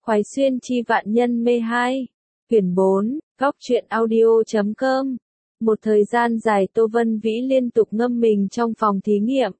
Khoái xuyên chi vạn nhân mê 2. Quyển 4, góc truyện audio.com. Một thời gian dài Tô Vân Vĩ liên tục ngâm mình trong phòng thí nghiệm.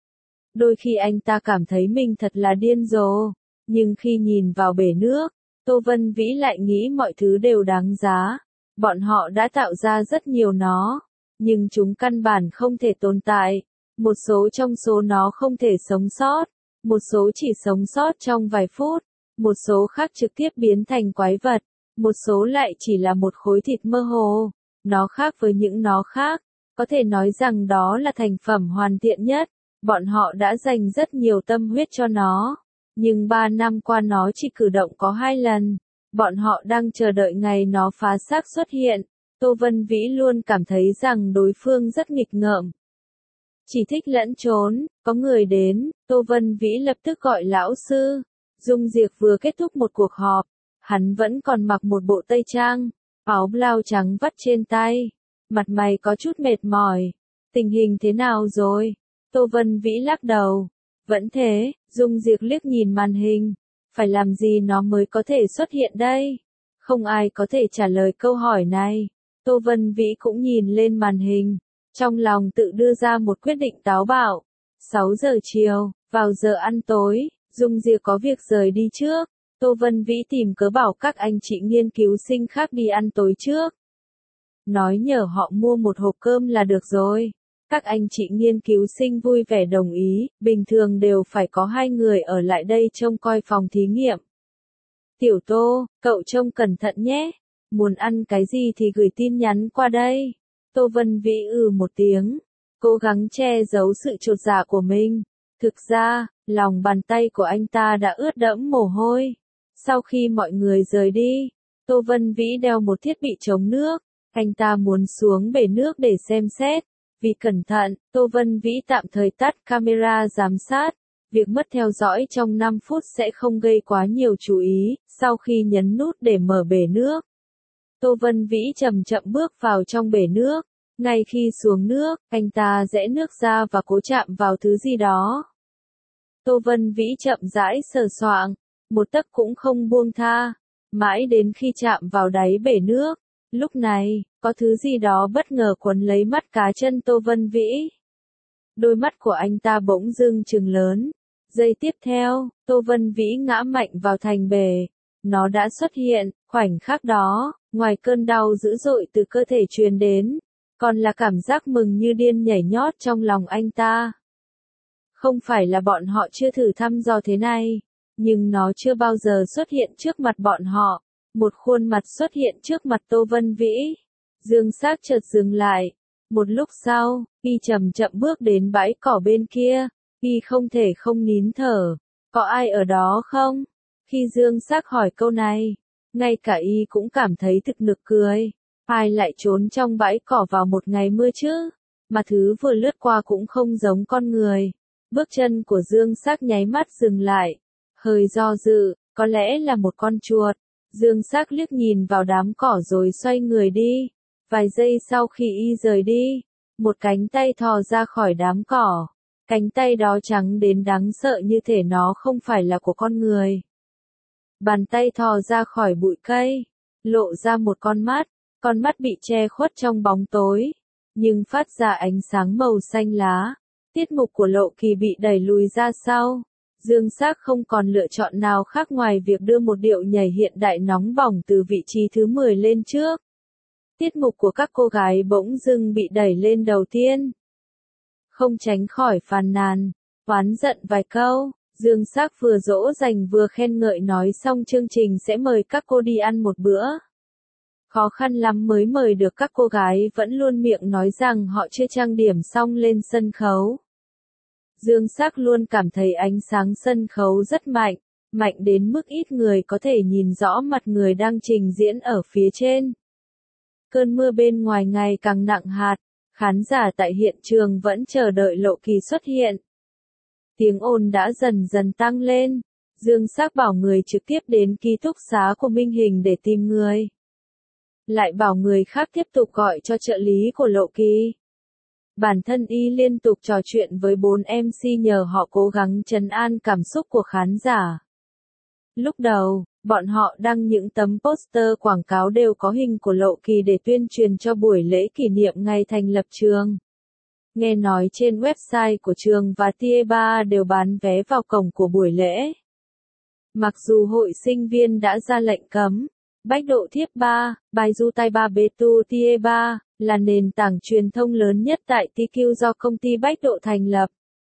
Đôi khi anh ta cảm thấy mình thật là điên rồ, nhưng khi nhìn vào bể nước, Tô Vân Vĩ lại nghĩ mọi thứ đều đáng giá. Bọn họ đã tạo ra rất nhiều nó, nhưng chúng căn bản không thể tồn tại. Một số trong số nó không thể sống sót, một số chỉ sống sót trong vài phút, một số khác trực tiếp biến thành quái vật, một số lại chỉ là một khối thịt mơ hồ. Nó khác với những nó khác, có thể nói rằng đó là thành phẩm hoàn thiện nhất. Bọn họ đã dành rất nhiều tâm huyết cho nó, nhưng 3 năm qua nó chỉ cử động có 2 lần. Bọn họ đang chờ đợi ngày nó phá xác xuất hiện. Tô Vân Vĩ luôn cảm thấy rằng đối phương rất nghịch ngợm, chỉ thích lẫn trốn. Có người đến, Tô Vân Vĩ lập tức gọi lão sư. Dung Diệp vừa kết thúc một cuộc họp, hắn vẫn còn mặc một bộ tây trang, áo blau trắng vắt trên tay, mặt mày có chút mệt mỏi. Tình hình thế nào rồi? Tô Vân Vĩ lắc đầu. Vẫn thế. Dung Diệp liếc nhìn màn hình. Phải làm gì nó mới có thể xuất hiện đây? Không ai có thể trả lời câu hỏi này. Tô Vân Vĩ cũng nhìn lên màn hình, trong lòng tự đưa ra một quyết định táo bạo. 6 giờ chiều, vào giờ ăn tối, Dung Diệp có việc rời đi trước. Tô Vân Vĩ tìm cớ bảo các anh chị nghiên cứu sinh khác đi ăn tối trước. Nói nhờ họ mua một hộp cơm là được rồi. Các anh chị nghiên cứu sinh vui vẻ đồng ý, bình thường đều phải có 2 người ở lại đây trông coi phòng thí nghiệm. Tiểu Tô, cậu trông cẩn thận nhé. Muốn ăn cái gì thì gửi tin nhắn qua đây. Tô Vân Vĩ một tiếng, cố gắng che giấu sự chột dạ của mình. Thực ra, lòng bàn tay của anh ta đã ướt đẫm mồ hôi. Sau khi mọi người rời đi, Tô Vân Vĩ đeo một thiết bị chống nước. Anh ta muốn xuống bể nước để xem xét. Vì cẩn thận, Tô Vân Vĩ tạm thời tắt camera giám sát. Việc mất theo dõi trong 5 phút sẽ không gây quá nhiều chú ý. Sau khi nhấn nút để mở bể nước, Tô Vân Vĩ chậm chậm bước vào trong bể nước. Ngay khi xuống nước, anh ta rẽ nước ra và cố chạm vào thứ gì đó. Tô Vân Vĩ chậm rãi sờ soạng, một tấc cũng không buông tha, mãi đến khi chạm vào đáy bể nước. Lúc này, có thứ gì đó bất ngờ quấn lấy mắt cá chân Tô Vân Vĩ. Đôi mắt của anh ta bỗng dưng trừng lớn. Giây tiếp theo, Tô Vân Vĩ ngã mạnh vào thành bể. Nó đã xuất hiện. Khoảnh khắc đó, ngoài cơn đau dữ dội từ cơ thể truyền đến, còn là cảm giác mừng như điên nhảy nhót trong lòng anh ta. Không phải là bọn họ chưa thử thăm dò thế này, nhưng nó chưa bao giờ xuất hiện trước mặt bọn họ. Một khuôn mặt xuất hiện trước mặt Tô Vân Vĩ. Dương Sắc chợt dừng lại. Một lúc sau, y chậm chậm bước đến bãi cỏ bên kia. Y không thể không nín thở. Có ai ở đó không? Khi Dương Sắc hỏi câu này, ngay cả y cũng cảm thấy thực nực cười. Ai lại trốn trong bãi cỏ vào một ngày mưa chứ? Mà thứ vừa lướt qua cũng không giống con người. Bước chân của Dương Sắc nháy mắt dừng lại. Hơi do dự, có lẽ là một con chuột. Dương Sắc liếc nhìn vào đám cỏ rồi xoay người đi. Vài giây sau khi y rời đi, một cánh tay thò ra khỏi đám cỏ. Cánh tay đó trắng đến đáng sợ như thể nó không phải là của con người. Bàn tay thò ra khỏi bụi cây, lộ ra một con mắt bị che khuất trong bóng tối, nhưng phát ra ánh sáng màu xanh lá. Tiết mục của Lộ Kỳ bị đẩy lùi ra sau. Dương Sắc không còn lựa chọn nào khác ngoài việc đưa một điệu nhảy hiện đại nóng bỏng từ vị trí thứ 10 lên trước. Tiết mục của các cô gái bỗng dưng bị đẩy lên đầu tiên. Không tránh khỏi phàn nàn, oán giận vài câu. Dương Sắc vừa dỗ dành vừa khen ngợi nói xong chương trình sẽ mời các cô đi ăn một bữa. Khó khăn lắm mới mời được các cô gái vẫn luôn miệng nói rằng họ chưa trang điểm xong lên sân khấu. Dương Sắc luôn cảm thấy ánh sáng sân khấu rất mạnh, mạnh đến mức ít người có thể nhìn rõ mặt người đang trình diễn ở phía trên. Cơn mưa bên ngoài ngày càng nặng hạt, khán giả tại hiện trường vẫn chờ đợi Lộ Kỳ xuất hiện. Tiếng ồn đã dần dần tăng lên. Dương Sắc bảo người trực tiếp đến ký túc xá của Minh Hình để tìm người. Lại bảo người khác tiếp tục gọi cho trợ lý của Lộ Kỳ. Bản thân y liên tục trò chuyện với 4 MC nhờ họ cố gắng trấn an cảm xúc của khán giả. Lúc đầu, bọn họ đăng những tấm poster quảng cáo đều có hình của Lộ Kỳ để tuyên truyền cho buổi lễ kỷ niệm ngày thành lập trường. Nghe nói trên website của trường và Tier 3 đều bán vé vào cổng của buổi lễ. Mặc dù hội sinh viên đã ra lệnh cấm, Bách Độ Thiếp 3, Baidu Taiba Betu Tier 3, là nền tảng truyền thông lớn nhất tại TQ do công ty Bách Độ thành lập.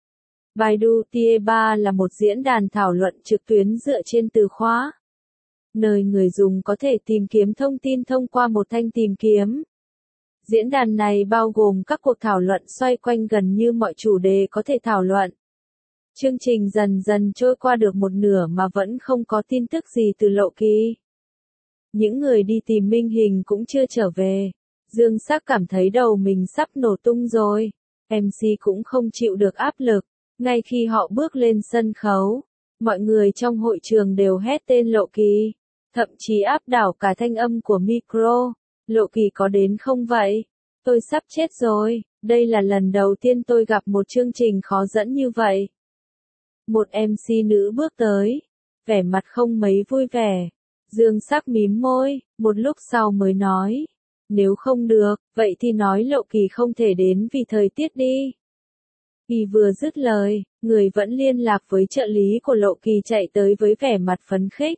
Baidu Tier 3 là một diễn đàn thảo luận trực tuyến dựa trên từ khóa, nơi người dùng có thể tìm kiếm thông tin thông qua một thanh tìm kiếm. Diễn đàn này bao gồm các cuộc thảo luận xoay quanh gần như mọi chủ đề có thể thảo luận. Chương trình dần dần trôi qua được một nửa mà vẫn không có tin tức gì từ Lộ Kỳ. Những người đi tìm minh hình cũng chưa trở về. Dương Sắc cảm thấy đầu mình sắp nổ tung rồi. MC cũng không chịu được áp lực. Ngay khi họ bước lên sân khấu, mọi người trong hội trường đều hét tên Lộ Kỳ. Thậm chí áp đảo cả thanh âm của micro. Lộ Kỳ có đến không vậy? Tôi sắp chết rồi. Đây là lần đầu tiên tôi gặp một chương trình khó dẫn như vậy. Một MC nữ bước tới, vẻ mặt không mấy vui vẻ. Dương Sắc mím môi, một lúc sau mới nói. Nếu không được, vậy thì nói Lộ Kỳ không thể đến vì thời tiết đi. Y vừa dứt lời, người vẫn liên lạc với trợ lý của Lộ Kỳ chạy tới với vẻ mặt phấn khích.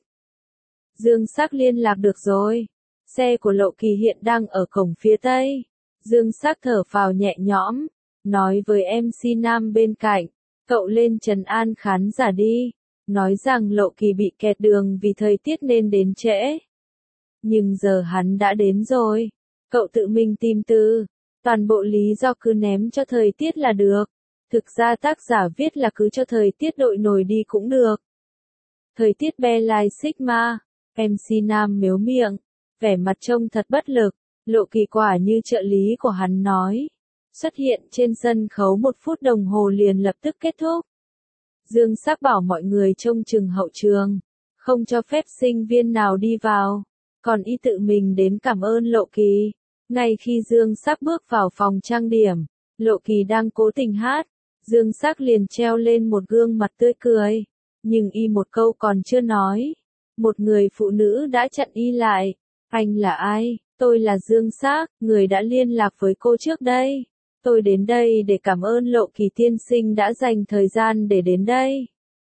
Dương Sắc liên lạc được rồi. Xe của Lộ Kỳ hiện đang ở cổng phía tây. Dương Sắc thở phào nhẹ nhõm, nói với MC nam bên cạnh. Cậu lên trấn an khán giả đi, nói rằng Lộ Kỳ bị kẹt đường vì thời tiết nên đến trễ. Nhưng giờ hắn đã đến rồi, cậu tự mình tìm từ, toàn bộ lý do cứ ném cho thời tiết là được. Thực ra tác giả viết là cứ cho thời tiết đội nổi đi cũng được. Thời tiết Belai Sigma, MC nam mếu miệng, vẻ mặt trông thật bất lực, Lộ Kỳ quả như trợ lý của hắn nói. Xuất hiện trên sân khấu 1 phút đồng hồ liền lập tức kết thúc. Dương Sắc bảo mọi người trông chừng hậu trường, không cho phép sinh viên nào đi vào, còn y tự mình đến cảm ơn Lộ Kỳ. Ngay khi Dương Sắc bước vào phòng trang điểm, Lộ Kỳ đang cố tình hát, Dương Sắc liền treo lên một gương mặt tươi cười, nhưng y một câu còn chưa nói, một người phụ nữ đã chặn y lại. Anh là ai? Tôi là Dương Sắc, người đã liên lạc với cô trước đây. Tôi đến đây để cảm ơn Lộ Kỳ tiên sinh đã dành thời gian để đến đây.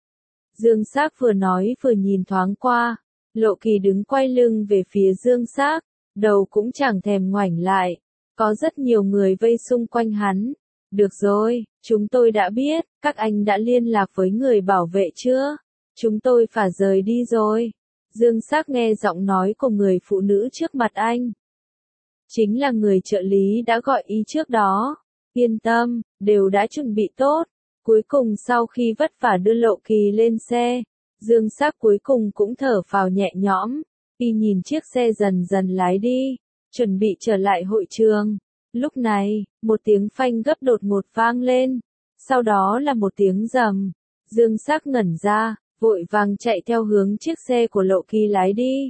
Dương Sắc vừa nói vừa nhìn thoáng qua, Lộ Kỳ đứng quay lưng về phía Dương Sắc, đầu cũng chẳng thèm ngoảnh lại. Có rất nhiều người vây xung quanh hắn. Được rồi, chúng tôi đã biết, các anh đã liên lạc với người bảo vệ chưa? Chúng tôi phải rời đi rồi. Dương Sắc nghe giọng nói của người phụ nữ trước mặt anh. Chính là người trợ lý đã gọi y trước đó. Yên tâm, đều đã chuẩn bị tốt. Cuối cùng sau khi vất vả đưa Lộ Kỳ lên xe, Dương Sắc cuối cùng cũng thở phào nhẹ nhõm. Y nhìn chiếc xe dần dần lái đi, chuẩn bị trở lại hội trường. Lúc này, một tiếng phanh gấp đột ngột vang lên. Sau đó là một tiếng rầm. Dương Sắc ngẩn ra, vội vàng chạy theo hướng chiếc xe của Lộ Kỳ lái đi.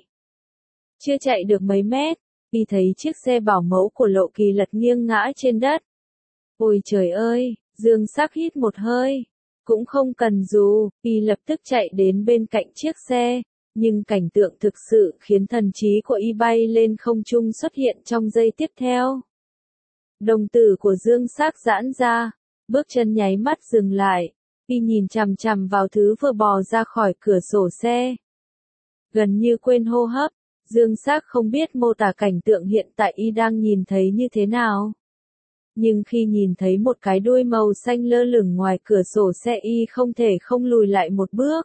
Chưa chạy được mấy mét, y thấy chiếc xe bảo mẫu của Lộ Kỳ lật nghiêng ngã trên đất. Ôi trời ơi, Dương Sắc hít một hơi. Cũng không cần dù, y lập tức chạy đến bên cạnh chiếc xe. Nhưng cảnh tượng thực sự khiến thần trí của y bay lên không trung xuất hiện trong giây tiếp theo. Đồng tử của Dương Sắc giãn ra, bước chân nháy mắt dừng lại. Y nhìn chằm chằm vào thứ vừa bò ra khỏi cửa sổ xe. Gần như quên hô hấp, Dương Sắc không biết mô tả cảnh tượng hiện tại y đang nhìn thấy như thế nào. Nhưng khi nhìn thấy một cái đuôi màu xanh lơ lửng ngoài cửa sổ xe y không thể không lùi lại một bước.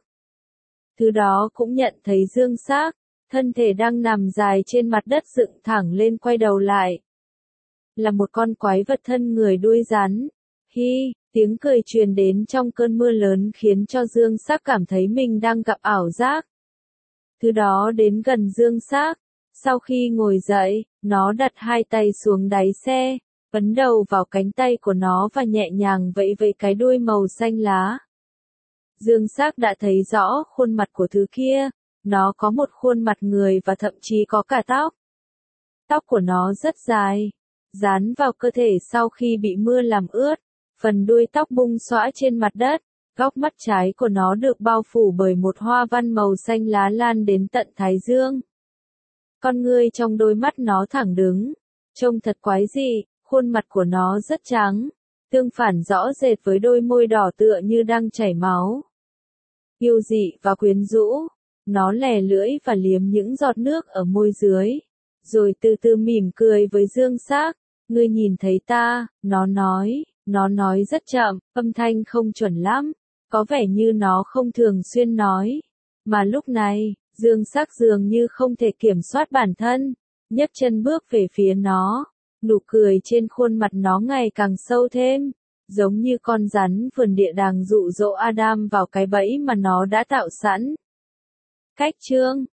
Thứ đó cũng nhận thấy Dương Sắc, thân thể đang nằm dài trên mặt đất dựng thẳng lên quay đầu lại. Là một con quái vật thân người đuôi rắn. Hi, tiếng cười truyền đến trong cơn mưa lớn khiến cho Dương Sắc cảm thấy mình đang gặp ảo giác. Thứ đó đến gần Dương Sắc. Sau khi ngồi dậy, nó đặt hai tay xuống đáy xe, ấn đầu vào cánh tay của nó và nhẹ nhàng vẫy vẫy cái đuôi màu xanh lá. Dương Sắc đã thấy rõ khuôn mặt của thứ kia, nó có một khuôn mặt người và thậm chí có cả tóc. Tóc của nó rất dài, dán vào cơ thể sau khi bị mưa làm ướt, phần đuôi tóc bung xõa trên mặt đất, Góc mắt trái của nó được bao phủ bởi một hoa văn màu xanh lá lan đến tận thái dương. Con ngươi trong đôi mắt nó thẳng đứng, trông thật quái dị, khuôn mặt của nó rất trắng, tương phản rõ rệt với đôi môi đỏ tựa như đang chảy máu. Yêu dị và quyến rũ, nó lè lưỡi và liếm những giọt nước ở môi dưới, rồi từ từ mỉm cười với Dương Sắc. Ngươi nhìn thấy ta, nó nói rất chậm, âm thanh không chuẩn lắm, có vẻ như nó không thường xuyên nói. Mà lúc này, Dương Sắc dường như không thể kiểm soát bản thân, nhấc chân bước về phía nó, nụ cười trên khuôn mặt nó ngày càng sâu thêm, giống như con rắn vườn địa đàng dụ dỗ Adam vào cái bẫy mà nó đã tạo sẵn. Cách chương